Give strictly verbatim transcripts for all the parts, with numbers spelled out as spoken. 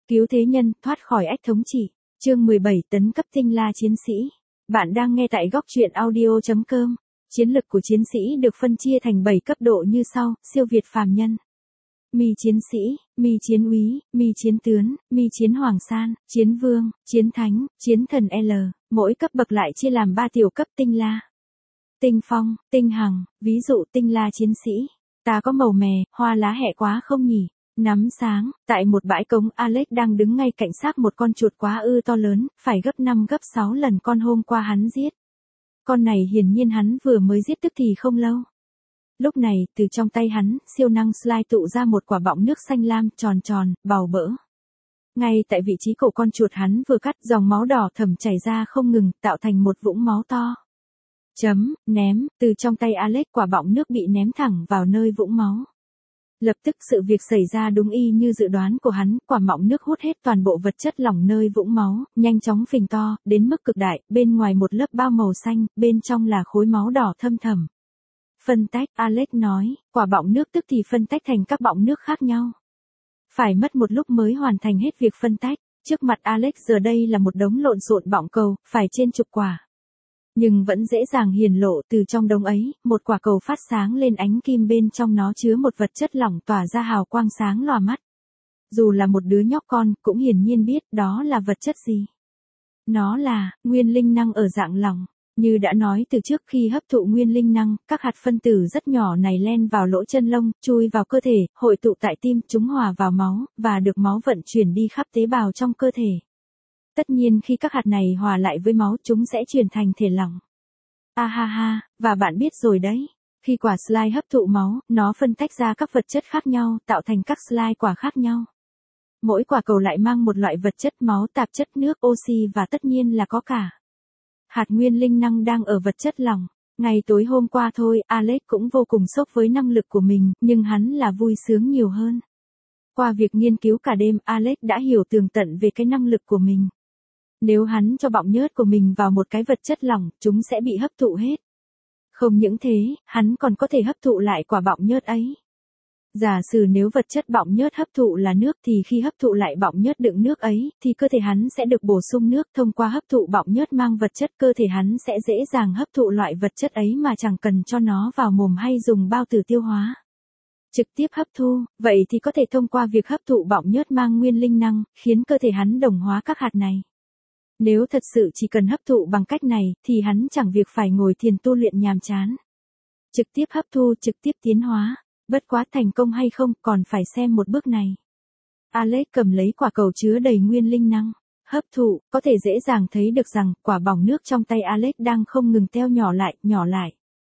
Cứu thế nhân, thoát khỏi ách thống trị. Chương mười bảy tấn cấp tinh la chiến sĩ. Bạn đang nghe tại góc truyện audio chấm com. Chiến lực của chiến sĩ được phân chia thành bảy cấp độ như sau: siêu việt phàm nhân, mi chiến sĩ, mi chiến úy, mi chiến tướng, mi chiến hoàng san, chiến vương, chiến thánh, chiến thần L. Mỗi cấp bậc lại chia làm ba tiểu cấp tinh la, tinh phong, tinh hằng. Ví dụ tinh la chiến sĩ, ta có màu mè, hoa lá hẹ quá không nhỉ? Nắm sáng, tại một bãi cống, Alex đang đứng ngay cạnh xác một con chuột quá ư to lớn, phải gấp năm gấp sáu lần con hôm qua hắn giết. Con này hiển nhiên hắn vừa mới giết tức thì không lâu. Lúc này, từ trong tay hắn, siêu năng slide tụ ra một quả bọng nước xanh lam, tròn tròn, bào bỡ. Ngay tại vị trí cổ con chuột hắn vừa cắt, dòng máu đỏ thẫm chảy ra không ngừng, tạo thành một vũng máu to. Chấm, ném, từ trong tay Alex quả bọng nước bị ném thẳng vào nơi vũng máu. Lập tức sự việc xảy ra đúng y như dự đoán của hắn, quả bọng nước hút hết toàn bộ vật chất lỏng nơi vũng máu, nhanh chóng phình to, đến mức cực đại, bên ngoài một lớp bao màu xanh, bên trong là khối máu đỏ thâm thẳm. Phân tách, Alex nói, quả bọng nước tức thì phân tách thành các bọng nước khác nhau. Phải mất một lúc mới hoàn thành hết việc phân tách, trước mặt Alex giờ đây là một đống lộn xộn bọng cầu, phải trên chục quả. Nhưng vẫn dễ dàng hiển lộ, từ trong đống ấy, một quả cầu phát sáng lên ánh kim, bên trong nó chứa một vật chất lỏng tỏa ra hào quang sáng lòa mắt. Dù là một đứa nhóc con, cũng hiển nhiên biết đó là vật chất gì. Nó là nguyên linh năng ở dạng lỏng. Như đã nói từ trước, khi hấp thụ nguyên linh năng, các hạt phân tử rất nhỏ này len vào lỗ chân lông, chui vào cơ thể, hội tụ tại tim, chúng hòa vào máu, và được máu vận chuyển đi khắp tế bào trong cơ thể. Tất nhiên khi các hạt này hòa lại với máu, chúng sẽ chuyển thành thể lỏng. A ha ha, và bạn biết rồi đấy, khi quả slime hấp thụ máu, nó phân tách ra các vật chất khác nhau, tạo thành các slime quả khác nhau. Mỗi quả cầu lại mang một loại vật chất: máu, tạp chất, nước, oxy và tất nhiên là có cả hạt nguyên linh năng đang ở vật chất lỏng. Ngày tối hôm qua thôi, Alex cũng vô cùng sốc với năng lực của mình, nhưng hắn là vui sướng nhiều hơn. Qua việc nghiên cứu cả đêm, Alex đã hiểu tường tận về cái năng lực của mình. Nếu hắn cho bọng nhớt của mình vào một cái vật chất lỏng, chúng sẽ bị hấp thụ hết. Không những thế, hắn còn có thể hấp thụ lại quả bọng nhớt ấy. Giả sử nếu vật chất bọng nhớt hấp thụ là nước, thì khi hấp thụ lại bọng nhớt đựng nước ấy, thì cơ thể hắn sẽ được bổ sung nước. Thông qua hấp thụ bọng nhớt mang vật chất, cơ thể hắn sẽ dễ dàng hấp thụ loại vật chất ấy mà chẳng cần cho nó vào mồm hay dùng bao tử tiêu hóa. Trực tiếp hấp thu, vậy thì có thể thông qua việc hấp thụ bọng nhớt mang nguyên linh năng, khiến cơ thể hắn đồng hóa các hạt này. Nếu thật sự chỉ cần hấp thụ bằng cách này, thì hắn chẳng việc phải ngồi thiền tu luyện nhàm chán. Trực tiếp hấp thu, trực tiếp tiến hóa. Bất quá thành công hay không, còn phải xem một bước này. Alex cầm lấy quả cầu chứa đầy nguyên linh năng. Hấp thụ, có thể dễ dàng thấy được rằng, quả bỏng nước trong tay Alex đang không ngừng teo nhỏ lại, nhỏ lại.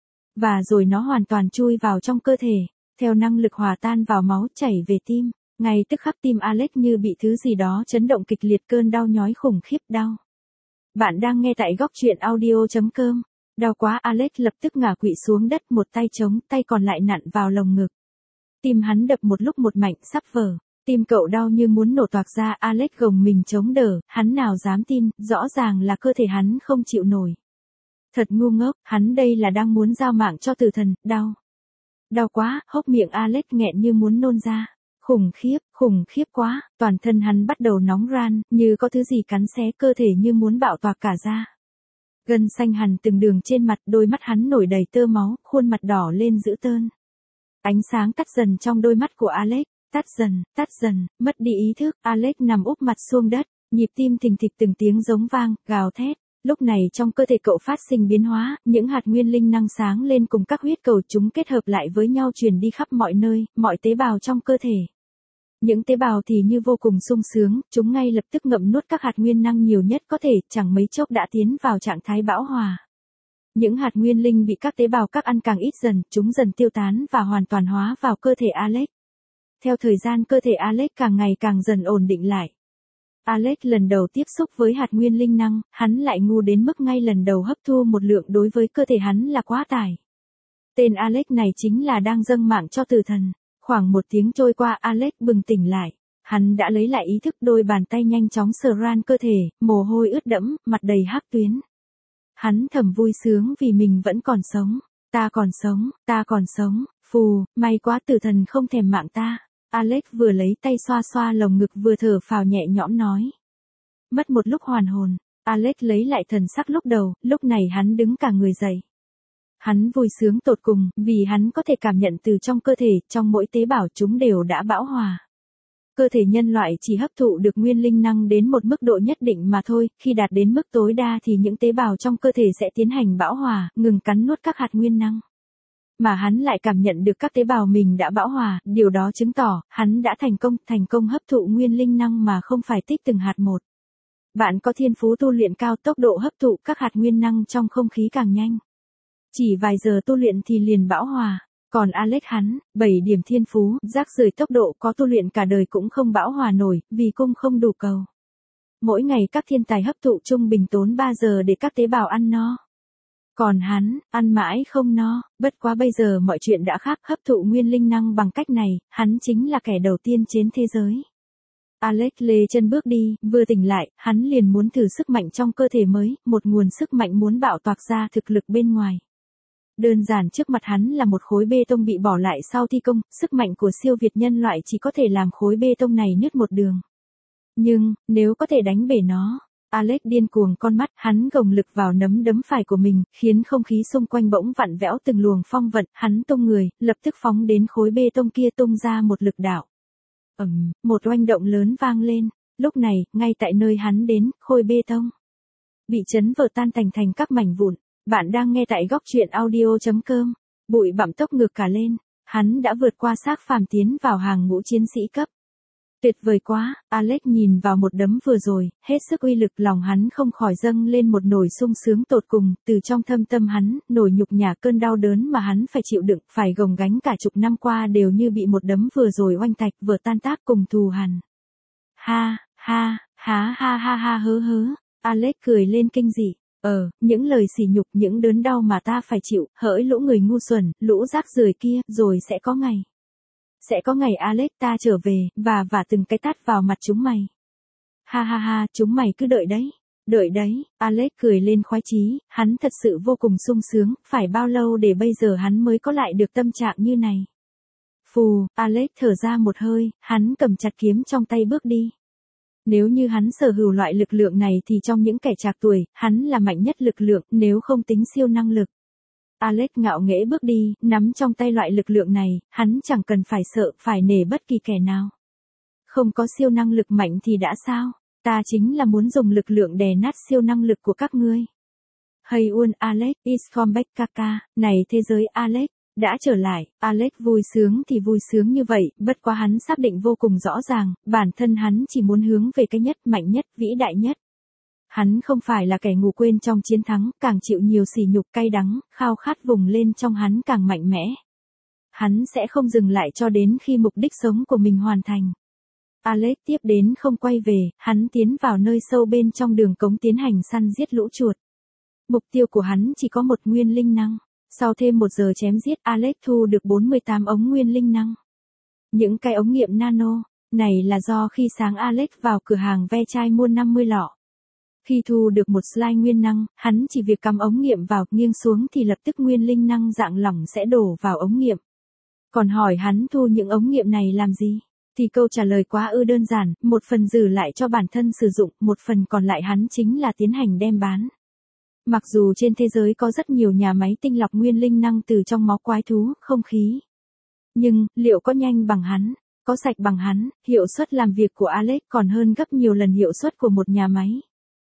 Và rồi nó hoàn toàn chui vào trong cơ thể, theo năng lực hòa tan vào máu, chảy về tim. Ngay tức khắc tim Alex như bị thứ gì đó chấn động kịch liệt, cơn đau nhói khủng khiếp đau. Bạn đang nghe tại góc truyện audio chấm com. Đau quá, Alex lập tức ngả quỵ xuống đất, một tay chống, tay còn lại nặn vào lồng ngực. Tim hắn đập một lúc một mạnh, sắp vỡ. Tim cậu đau như muốn nổ toạc ra, Alex gồng mình chống đỡ, hắn nào dám tin, rõ ràng là cơ thể hắn không chịu nổi. Thật ngu ngốc, hắn đây là đang muốn giao mạng cho tử thần. Đau. Đau quá, hốc miệng Alex nghẹn như muốn nôn ra. Khủng khiếp, khủng khiếp quá, toàn thân hắn bắt đầu nóng ran, như có thứ gì cắn xé, cơ thể như muốn bạo toạc cả ra. Gân xanh hằn từng đường trên mặt, đôi mắt hắn nổi đầy tơ máu, khuôn mặt đỏ lên dữ tợn. Ánh sáng tắt dần trong đôi mắt của Alex, tắt dần, tắt dần, mất đi ý thức, Alex nằm úp mặt xuống đất, nhịp tim thình thịch từng tiếng giống vang, gào thét. Lúc này trong cơ thể cậu phát sinh biến hóa, những hạt nguyên linh năng sáng lên cùng các huyết cầu, chúng kết hợp lại với nhau truyền đi khắp mọi nơi, mọi tế bào trong cơ thể. Những tế bào thì như vô cùng sung sướng, chúng ngay lập tức ngậm nuốt các hạt nguyên năng nhiều nhất có thể, chẳng mấy chốc đã tiến vào trạng thái bão hòa. Những hạt nguyên linh bị các tế bào các ăn càng ít dần, chúng dần tiêu tán và hoàn toàn hóa vào cơ thể Alex. Theo thời gian, cơ thể Alex càng ngày càng dần ổn định lại. Alex lần đầu tiếp xúc với hạt nguyên linh năng, hắn lại ngu đến mức ngay lần đầu hấp thu một lượng đối với cơ thể hắn là quá tải. Tên Alex này chính là đang dâng mạng cho tử thần. Khoảng một tiếng trôi qua, Alex bừng tỉnh lại. Hắn đã lấy lại ý thức, đôi bàn tay nhanh chóng sờ ran cơ thể, mồ hôi ướt đẫm, mặt đầy hắc tuyến. Hắn thầm vui sướng vì mình vẫn còn sống. Ta còn sống, ta còn sống, phù, may quá, tử thần không thèm mạng ta. Alex vừa lấy tay xoa xoa lồng ngực vừa thở phào nhẹ nhõm nói. Mất một lúc hoàn hồn, Alex lấy lại thần sắc lúc đầu, lúc này hắn đứng cả người dậy. Hắn vui sướng tột cùng, vì hắn có thể cảm nhận từ trong cơ thể, trong mỗi tế bào chúng đều đã bão hòa. Cơ thể nhân loại chỉ hấp thụ được nguyên linh năng đến một mức độ nhất định mà thôi, khi đạt đến mức tối đa thì những tế bào trong cơ thể sẽ tiến hành bão hòa, ngừng cắn nuốt các hạt nguyên năng. Mà hắn lại cảm nhận được các tế bào mình đã bão hòa, điều đó chứng tỏ, hắn đã thành công, thành công hấp thụ nguyên linh năng mà không phải tích từng hạt một. Bạn có thiên phú tu luyện cao, tốc độ hấp thụ các hạt nguyên năng trong không khí càng nhanh. Chỉ vài giờ tu luyện thì liền bão hòa. Còn Alex hắn, bảy điểm thiên phú, rác rưởi tốc độ có tu luyện cả đời cũng không bão hòa nổi, vì cung không đủ cầu. Mỗi ngày các thiên tài hấp thụ trung bình tốn ba giờ để các tế bào ăn no. Còn hắn, ăn mãi không no, bất quá bây giờ mọi chuyện đã khác, hấp thụ nguyên linh năng bằng cách này, hắn chính là kẻ đầu tiên trên thế giới. Alex lê chân bước đi, vừa tỉnh lại, hắn liền muốn thử sức mạnh trong cơ thể mới, một nguồn sức mạnh muốn bạo toạc ra thực lực bên ngoài. Đơn giản trước mặt hắn là một khối bê tông bị bỏ lại sau thi công, sức mạnh của siêu việt nhân loại chỉ có thể làm khối bê tông này nứt một đường. Nhưng, nếu có thể đánh bể nó, Alex điên cuồng con mắt, hắn gồng lực vào nắm đấm phải của mình, khiến không khí xung quanh bỗng vặn vẽo từng luồng phong vận, hắn tung người, lập tức phóng đến khối bê tông kia tung ra một lực đạo. Ầm, một oanh động lớn vang lên, lúc này, ngay tại nơi hắn đến, khối bê tông bị chấn vỡ tan thành thành các mảnh vụn. Bạn đang nghe tại góc truyện audio chấm com. Bụi bặm tốc ngược cả lên, hắn đã vượt qua xác phàm tiến vào hàng ngũ chiến sĩ cấp. Tuyệt vời quá, Alex nhìn vào một đấm vừa rồi, hết sức uy lực, lòng hắn không khỏi dâng lên một nỗi sung sướng tột cùng, từ trong thâm tâm hắn, nỗi nhục nhã cơn đau đớn mà hắn phải chịu đựng, phải gồng gánh cả chục năm qua đều như bị một đấm vừa rồi oanh tạch vừa tan tác cùng thù hằn. Ha, ha, há ha ha ha hớ hớ, Alex cười lên kinh dị. Ờ, những lời sỉ nhục, những đớn đau mà ta phải chịu, hỡi lũ người ngu xuẩn, lũ rác rưởi kia, rồi sẽ có ngày. Sẽ có ngày Alex ta trở về, và vả từng cái tát vào mặt chúng mày. Ha ha ha, chúng mày cứ đợi đấy. Đợi đấy, Alex cười lên khoái chí, hắn thật sự vô cùng sung sướng, phải bao lâu để bây giờ hắn mới có lại được tâm trạng như này. Phù, Alex thở ra một hơi, hắn cầm chặt kiếm trong tay bước đi. Nếu như hắn sở hữu loại lực lượng này thì trong những kẻ trạc tuổi, hắn là mạnh nhất lực lượng, nếu không tính siêu năng lực. Alex ngạo nghễ bước đi, nắm trong tay loại lực lượng này, hắn chẳng cần phải sợ, phải nể bất kỳ kẻ nào. Không có siêu năng lực mạnh thì đã sao, ta chính là muốn dùng lực lượng đè nát siêu năng lực của các ngươi. Hey un Alex, is come back kaka, này thế giới Alex. Đã trở lại, Alex vui sướng thì vui sướng như vậy, bất quá hắn xác định vô cùng rõ ràng, bản thân hắn chỉ muốn hướng về cái nhất, mạnh nhất, vĩ đại nhất. Hắn không phải là kẻ ngủ quên trong chiến thắng, càng chịu nhiều sỉ nhục cay đắng, khao khát vùng lên trong hắn càng mạnh mẽ. Hắn sẽ không dừng lại cho đến khi mục đích sống của mình hoàn thành. Alex tiếp đến không quay về, hắn tiến vào nơi sâu bên trong đường cống tiến hành săn giết lũ chuột. Mục tiêu của hắn chỉ có một nguyên linh năng. Sau thêm một giờ chém giết, Alex thu được bốn mươi tám ống nguyên linh năng. Những cái ống nghiệm nano, này là do khi sáng Alex vào cửa hàng ve chai mua năm mươi lọ. Khi thu được một slide nguyên năng, hắn chỉ việc cắm ống nghiệm vào, nghiêng xuống thì lập tức nguyên linh năng dạng lỏng sẽ đổ vào ống nghiệm. Còn hỏi hắn thu những ống nghiệm này làm gì? Thì câu trả lời quá ư đơn giản, một phần giữ lại cho bản thân sử dụng, một phần còn lại hắn chính là tiến hành đem bán. Mặc dù trên thế giới có rất nhiều nhà máy tinh lọc nguyên linh năng từ trong máu quái thú, không khí. Nhưng, liệu có nhanh bằng hắn, có sạch bằng hắn, hiệu suất làm việc của Alex còn hơn gấp nhiều lần hiệu suất của một nhà máy.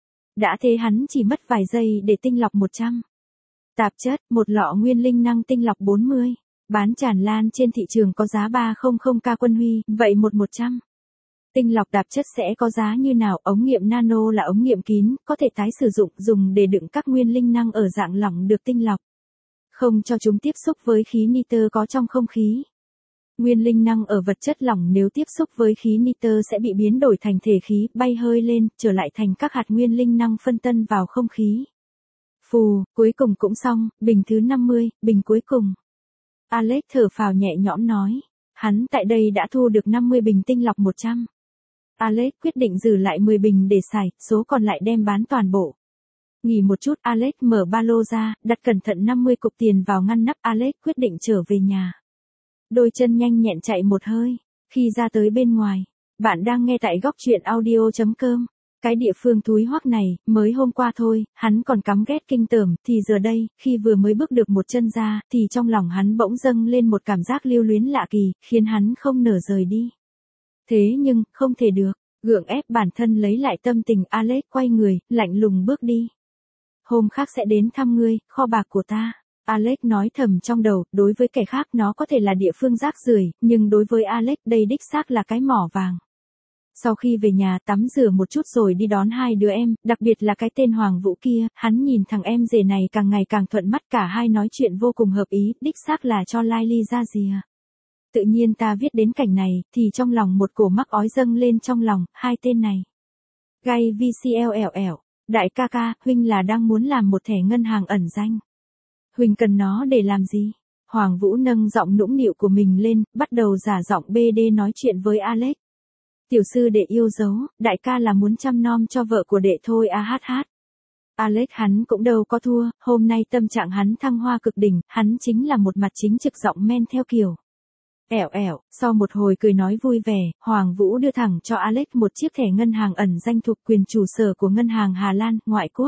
Đã thế hắn chỉ mất vài giây để tinh lọc một trăm. Tạp chất, một lọ nguyên linh năng tinh lọc bốn mươi. Bán tràn lan trên thị trường có giá ba trăm k quân huy, vậy một một trăm. Tinh lọc tạp chất sẽ có giá như nào? Ống nghiệm nano là ống nghiệm kín, có thể tái sử dụng, dùng để đựng các nguyên linh năng ở dạng lỏng được tinh lọc. Không cho chúng tiếp xúc với khí nitơ có trong không khí. Nguyên linh năng ở vật chất lỏng nếu tiếp xúc với khí nitơ sẽ bị biến đổi thành thể khí, bay hơi lên, trở lại thành các hạt nguyên linh năng phân tân vào không khí. Phù, cuối cùng cũng xong, bình thứ năm mươi, bình cuối cùng. Alex thở phào nhẹ nhõm nói. Hắn tại đây đã thu được năm mươi bình tinh lọc một trăm. Alex quyết định giữ lại mười bình để xài, số còn lại đem bán toàn bộ. Nghỉ một chút, Alex mở ba lô ra, đặt cẩn thận năm mươi cục tiền vào ngăn nắp, Alex quyết định trở về nhà. Đôi chân nhanh nhẹn chạy một hơi. Khi ra tới bên ngoài, bạn đang nghe tại góc truyện audio.com. Cái địa phương thúi hoắc này, mới hôm qua thôi, hắn còn cắm ghét kinh tởm, thì giờ đây, khi vừa mới bước được một chân ra, thì trong lòng hắn bỗng dâng lên một cảm giác lưu luyến lạ kỳ, khiến hắn không nở rời đi. Thế nhưng, không thể được, gượng ép bản thân lấy lại tâm tình, Alex quay người, lạnh lùng bước đi. Hôm khác sẽ đến thăm ngươi, kho bạc của ta. Alex nói thầm trong đầu, đối với kẻ khác nó có thể là địa phương rác rưởi, nhưng đối với Alex đây đích xác là cái mỏ vàng. Sau khi về nhà tắm rửa một chút rồi đi đón hai đứa em, đặc biệt là cái tên Hoàng Vũ kia, hắn nhìn thằng em rể này càng ngày càng thuận mắt, cả hai nói chuyện vô cùng hợp ý, đích xác là cho lai ly ra rìa. Tự nhiên ta viết đến cảnh này, thì trong lòng một cổ mắc ói dâng lên trong lòng, hai tên này. Gay vê xê lờ ẻo ẻo, đại ca ca, huynh là đang muốn làm một thẻ ngân hàng ẩn danh. Huynh cần nó để làm gì? Hoàng Vũ nâng giọng nũng nịu của mình lên, bắt đầu giả giọng bê đê nói chuyện với Alex. Tiểu sư đệ yêu dấu, đại ca là muốn chăm nom cho vợ của đệ thôi a hát hát. Alex hắn cũng đâu có thua, hôm nay tâm trạng hắn thăng hoa cực đỉnh, hắn chính là một mặt chính trực giọng men theo kiểu. Ẻo ẻo, sau một hồi cười nói vui vẻ, Hoàng Vũ đưa thẳng cho Alex một chiếc thẻ ngân hàng ẩn danh thuộc quyền chủ sở của ngân hàng Hà Lan, ngoại quốc.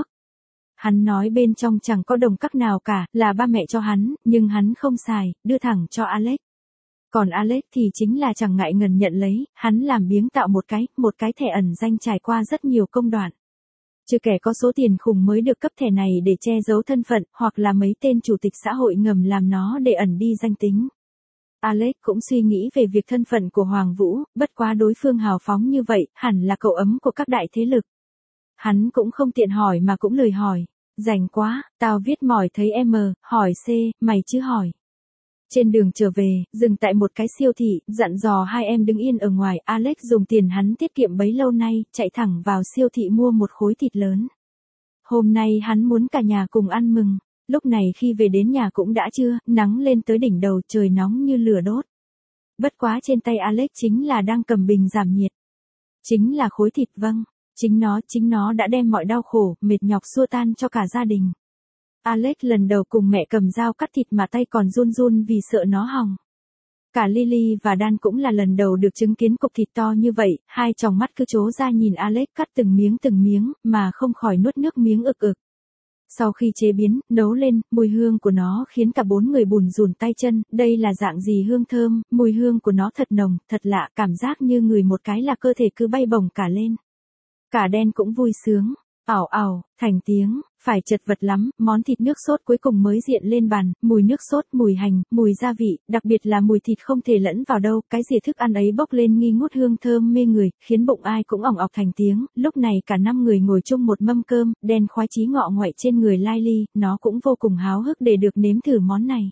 Hắn nói bên trong chẳng có đồng các nào cả, là ba mẹ cho hắn, nhưng hắn không xài, đưa thẳng cho Alex. Còn Alex thì chính là chẳng ngại ngần nhận lấy, hắn làm biếng tạo một cái, một cái thẻ ẩn danh trải qua rất nhiều công đoạn. Chứ kẻ có số tiền khủng mới được cấp thẻ này để che giấu thân phận, hoặc là mấy tên chủ tịch xã hội ngầm làm nó để ẩn đi danh tính. Alex cũng suy nghĩ về việc thân phận của Hoàng Vũ, bất quá đối phương hào phóng như vậy, hẳn là cậu ấm của các đại thế lực. Hắn cũng không tiện hỏi mà cũng lười hỏi. Rảnh quá, tao viết mỏi thấy M, hỏi C, mày chứ hỏi. Trên đường trở về, dừng tại một cái siêu thị, dặn dò hai em đứng yên ở ngoài, Alex dùng tiền hắn tiết kiệm bấy lâu nay, chạy thẳng vào siêu thị mua một khối thịt lớn. Hôm nay hắn muốn cả nhà cùng ăn mừng, lúc này khi về đến nhà cũng đã trưa, nắng lên tới đỉnh đầu, trời nóng như lửa đốt. Bất quá trên tay Alex chính là đang cầm bình giảm nhiệt. Chính là khối thịt vâng, chính nó, chính nó đã đem mọi đau khổ, mệt nhọc xua tan cho cả gia đình. Alex lần đầu cùng mẹ cầm dao cắt thịt mà tay còn run run vì sợ nó hỏng. Cả Lily và Dan cũng là lần đầu được chứng kiến cục thịt to như vậy, hai tròng mắt cứ trố ra nhìn Alex cắt từng miếng từng miếng, mà không khỏi nuốt nước miếng ực ực. Sau khi chế biến, nấu lên, mùi hương của nó khiến cả bốn người bùn rùn tay chân, đây là dạng gì hương thơm, mùi hương của nó thật nồng, thật lạ, cảm giác như người một cái là cơ thể cứ bay bổng cả lên. Cả Dan cũng vui sướng. Ảo ảo, thành tiếng, phải chật vật lắm, món thịt nước sốt cuối cùng mới diện lên bàn, mùi nước sốt, mùi hành, mùi gia vị, đặc biệt là mùi thịt không thể lẫn vào đâu, cái dĩa thức ăn ấy bốc lên nghi ngút hương thơm mê người, khiến bụng ai cũng ỏng ọc thành tiếng, lúc này cả năm người ngồi chung một mâm cơm, đen khoái chí ngọ nguậy trên người Lily, nó cũng vô cùng háo hức để được nếm thử món này.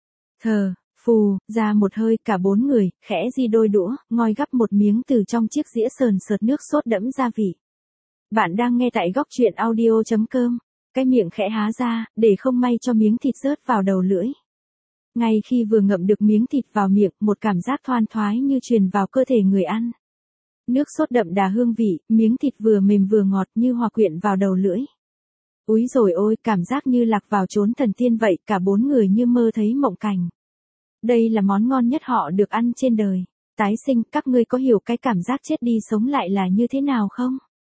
Thờ, phù, ra một hơi, cả bốn người, khẽ di đôi đũa, ngoi gắp một miếng từ trong chiếc dĩa sờn sượt nước sốt đẫm gia vị. Bạn đang nghe tại góc truyện audio.com, cái miệng khẽ há ra, để không may cho miếng thịt rớt vào đầu lưỡi. Ngay khi vừa ngậm được miếng thịt vào miệng, một cảm giác thoăn thoái như truyền vào cơ thể người ăn. Nước sốt đậm đà hương vị, miếng thịt vừa mềm vừa ngọt như hòa quyện vào đầu lưỡi. Úi dồi ôi, cảm giác như lạc vào chốn thần tiên vậy, cả bốn người như mơ thấy mộng cảnh. Đây là món ngon nhất họ được ăn trên đời. Tái sinh, các ngươi có hiểu cái cảm giác chết đi sống lại là như thế nào không?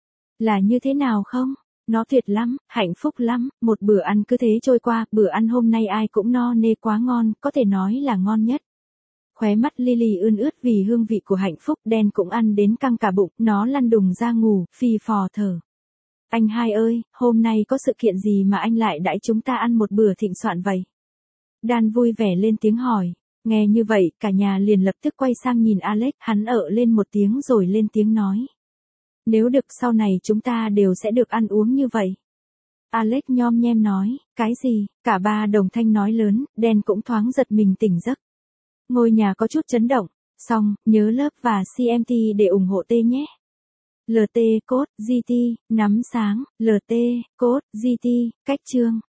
Là như thế nào không? Nó tuyệt lắm, hạnh phúc lắm, một bữa ăn cứ thế trôi qua, bữa ăn hôm nay ai cũng no nê quá ngon, có thể nói là ngon nhất. Khóe mắt Lily ươn ướt vì hương vị của hạnh phúc, đen cũng ăn đến căng cả bụng, nó lăn đùng ra ngủ, phì phò thở. Anh hai ơi, hôm nay có sự kiện gì mà anh lại đãi chúng ta ăn một bữa thịnh soạn vậy? Dan vui vẻ lên tiếng hỏi, nghe như vậy, cả nhà liền lập tức quay sang nhìn Alex, hắn ợ lên một tiếng rồi lên tiếng nói. Nếu được sau này chúng ta đều sẽ được ăn uống như vậy. Alex nhom nhem nói, cái gì, cả ba đồng thanh nói lớn, Dan cũng thoáng giật mình tỉnh giấc. Ngôi nhà có chút chấn động, xong, nhớ lớp và xê em tê để ủng hộ T nhé. lờ tê, code, giê tê, nắm sáng, lờ tê, code, giê tê, cách chương.